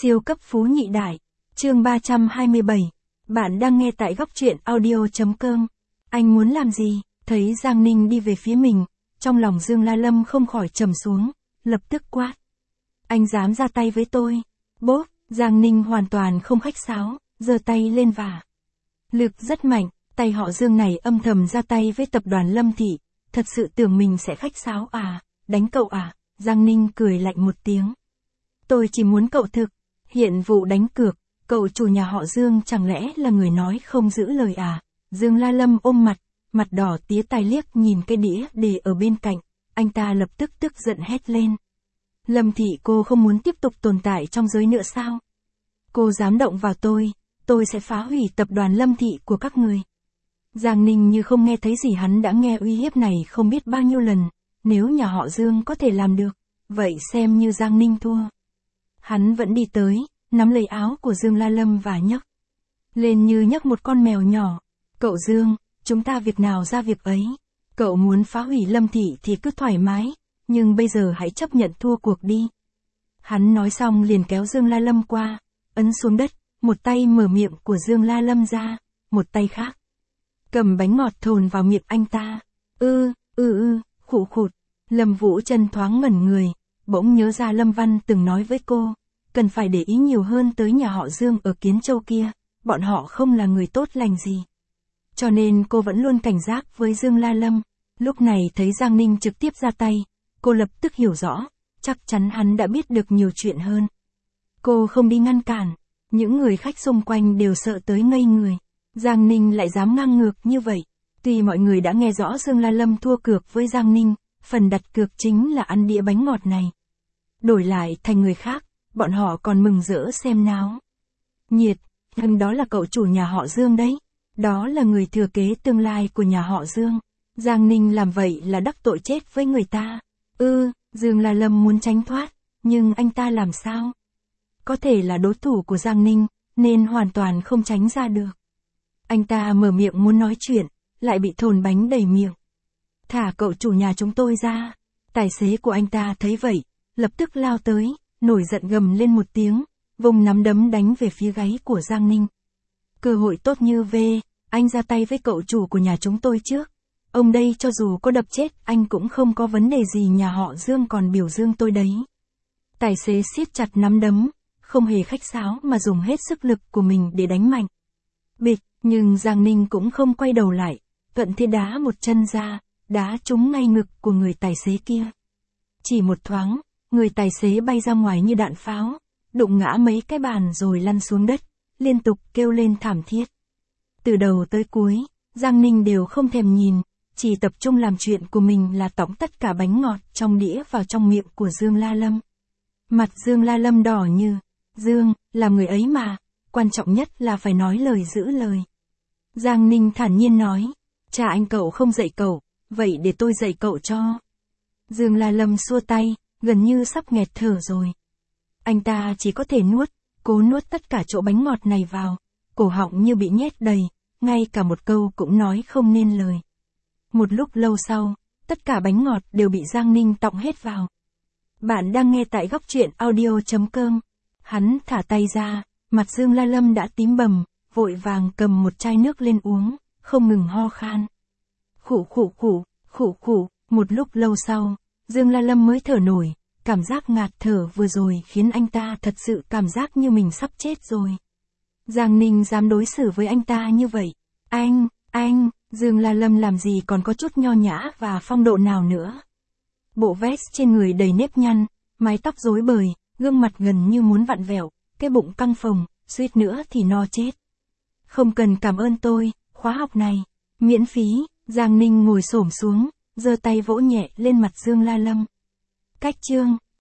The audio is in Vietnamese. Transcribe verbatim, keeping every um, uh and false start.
Siêu cấp phú nhị đại. Chương ba trăm hai mươi bảy. Bạn đang nghe tại góc truyện audio chấm com. Anh muốn làm gì? Thấy Giang Ninh đi về phía mình, trong lòng Dương La Lâm không khỏi trầm xuống, lập tức quát. Anh dám ra tay với tôi? Bốp, Giang Ninh hoàn toàn không khách sáo, giơ tay lên vả. Lực rất mạnh, tay họ Dương này âm thầm ra tay với tập đoàn Lâm Thị, thật sự tưởng mình sẽ khách sáo à, đánh cậu à? Giang Ninh cười lạnh một tiếng. Tôi chỉ muốn cậu thực hiện vụ đánh cược, cậu chủ nhà họ Dương chẳng lẽ là người nói không giữ lời à? Dương La Lâm ôm mặt, mặt đỏ tía tai liếc nhìn cái đĩa để ở bên cạnh, anh ta lập tức tức giận hét lên. Lâm Thị cô không muốn tiếp tục tồn tại trong giới nữa sao? Cô dám động vào tôi, tôi sẽ phá hủy tập đoàn Lâm Thị của các người. Giang Ninh như không nghe thấy gì, hắn đã nghe uy hiếp này không biết bao nhiêu lần, nếu nhà họ Dương có thể làm được, vậy xem như Giang Ninh thua. Hắn vẫn đi tới, nắm lấy áo của Dương La Lâm và nhấc lên như nhấc một con mèo nhỏ. Cậu Dương, chúng ta việc nào ra việc ấy. Cậu muốn phá hủy Lâm Thị thì cứ thoải mái, nhưng bây giờ hãy chấp nhận thua cuộc đi. Hắn nói xong liền kéo Dương La Lâm qua, ấn xuống đất, một tay mở miệng của Dương La Lâm ra, một tay khác cầm bánh ngọt thồn vào miệng anh ta. Ư, ư ư, khụ khụt. Lâm Vũ Trân thoáng ngẩn người, bỗng nhớ ra Lâm Văn từng nói với cô, cần phải để ý nhiều hơn tới nhà họ Dương ở Kiến Châu kia, bọn họ không là người tốt lành gì. Cho nên cô vẫn luôn cảnh giác với Dương La Lâm. Lúc này thấy Giang Ninh trực tiếp ra tay, cô lập tức hiểu rõ, chắc chắn hắn đã biết được nhiều chuyện hơn. Cô không đi ngăn cản, những người khách xung quanh đều sợ tới ngây người. Giang Ninh lại dám ngang ngược như vậy. Tuy mọi người đã nghe rõ Dương La Lâm thua cược với Giang Ninh, phần đặt cược chính là ăn đĩa bánh ngọt này. Đổi lại thành người khác, bọn họ còn mừng rỡ xem náo nhiệt, nhưng đó là cậu chủ nhà họ Dương đấy. Đó là người thừa kế tương lai của nhà họ Dương. Giang Ninh làm vậy là đắc tội chết với người ta. Ư, ừ, Dương La Lâm muốn tránh thoát, nhưng anh ta làm sao? Có thể là đối thủ của Giang Ninh, nên hoàn toàn không tránh ra được. Anh ta mở miệng muốn nói chuyện, lại bị thồn bánh đầy miệng. Thả cậu chủ nhà chúng tôi ra. Tài xế của anh ta thấy vậy, lập tức lao tới, nổi giận gầm lên một tiếng, vùng nắm đấm đánh về phía gáy của Giang Ninh. Cơ hội tốt như về, anh ra tay với cậu chủ của nhà chúng tôi trước. Ông đây cho dù có đập chết anh cũng không có vấn đề gì, nhà họ Dương còn biểu dương tôi đấy. Tài xế siết chặt nắm đấm, không hề khách sáo mà dùng hết sức lực của mình để đánh mạnh. Bịch, nhưng Giang Ninh cũng không quay đầu lại, thuận thế đá một chân ra, đá trúng ngay ngực của người tài xế kia. Chỉ một thoáng, người tài xế bay ra ngoài như đạn pháo, đụng ngã mấy cái bàn rồi lăn xuống đất, liên tục kêu lên thảm thiết. Từ đầu tới cuối, Giang Ninh đều không thèm nhìn, chỉ tập trung làm chuyện của mình là tõng tất cả bánh ngọt trong đĩa vào trong miệng của Dương La Lâm. Mặt Dương La Lâm đỏ như, Dương, làm người ấy mà, quan trọng nhất là phải nói lời giữ lời. Giang Ninh thản nhiên nói, cha anh cậu không dạy cậu, vậy để tôi dạy cậu cho. Dương La Lâm xua tay, gần như sắp nghẹt thở rồi. Anh ta chỉ có thể nuốt, cố nuốt tất cả chỗ bánh ngọt này vào, cổ họng như bị nhét đầy, ngay cả một câu cũng nói không nên lời. Một lúc lâu sau, tất cả bánh ngọt đều bị Giang Ninh tọng hết vào. Bạn đang nghe tại góc truyện audio chấm com. Hắn thả tay ra, mặt Dương La Lâm đã tím bầm, vội vàng cầm một chai nước lên uống, không ngừng ho khan. Khụ khụ khụ, khụ khụ, một lúc lâu sau, Dương La Lâm mới thở nổi, cảm giác ngạt thở vừa rồi khiến anh ta thật sự cảm giác như mình sắp chết rồi. Giang Ninh dám đối xử với anh ta như vậy. Anh, anh, Dương La Lâm làm gì còn có chút nho nhã và phong độ nào nữa. Bộ vest trên người đầy nếp nhăn, mái tóc rối bời, gương mặt gần như muốn vặn vẹo, cái bụng căng phồng, suýt nữa thì no chết. Không cần cảm ơn tôi, khóa học này miễn phí. Giang Ninh ngồi xổm xuống, giơ tay vỗ nhẹ lên mặt Dương La Lâm. Cách chương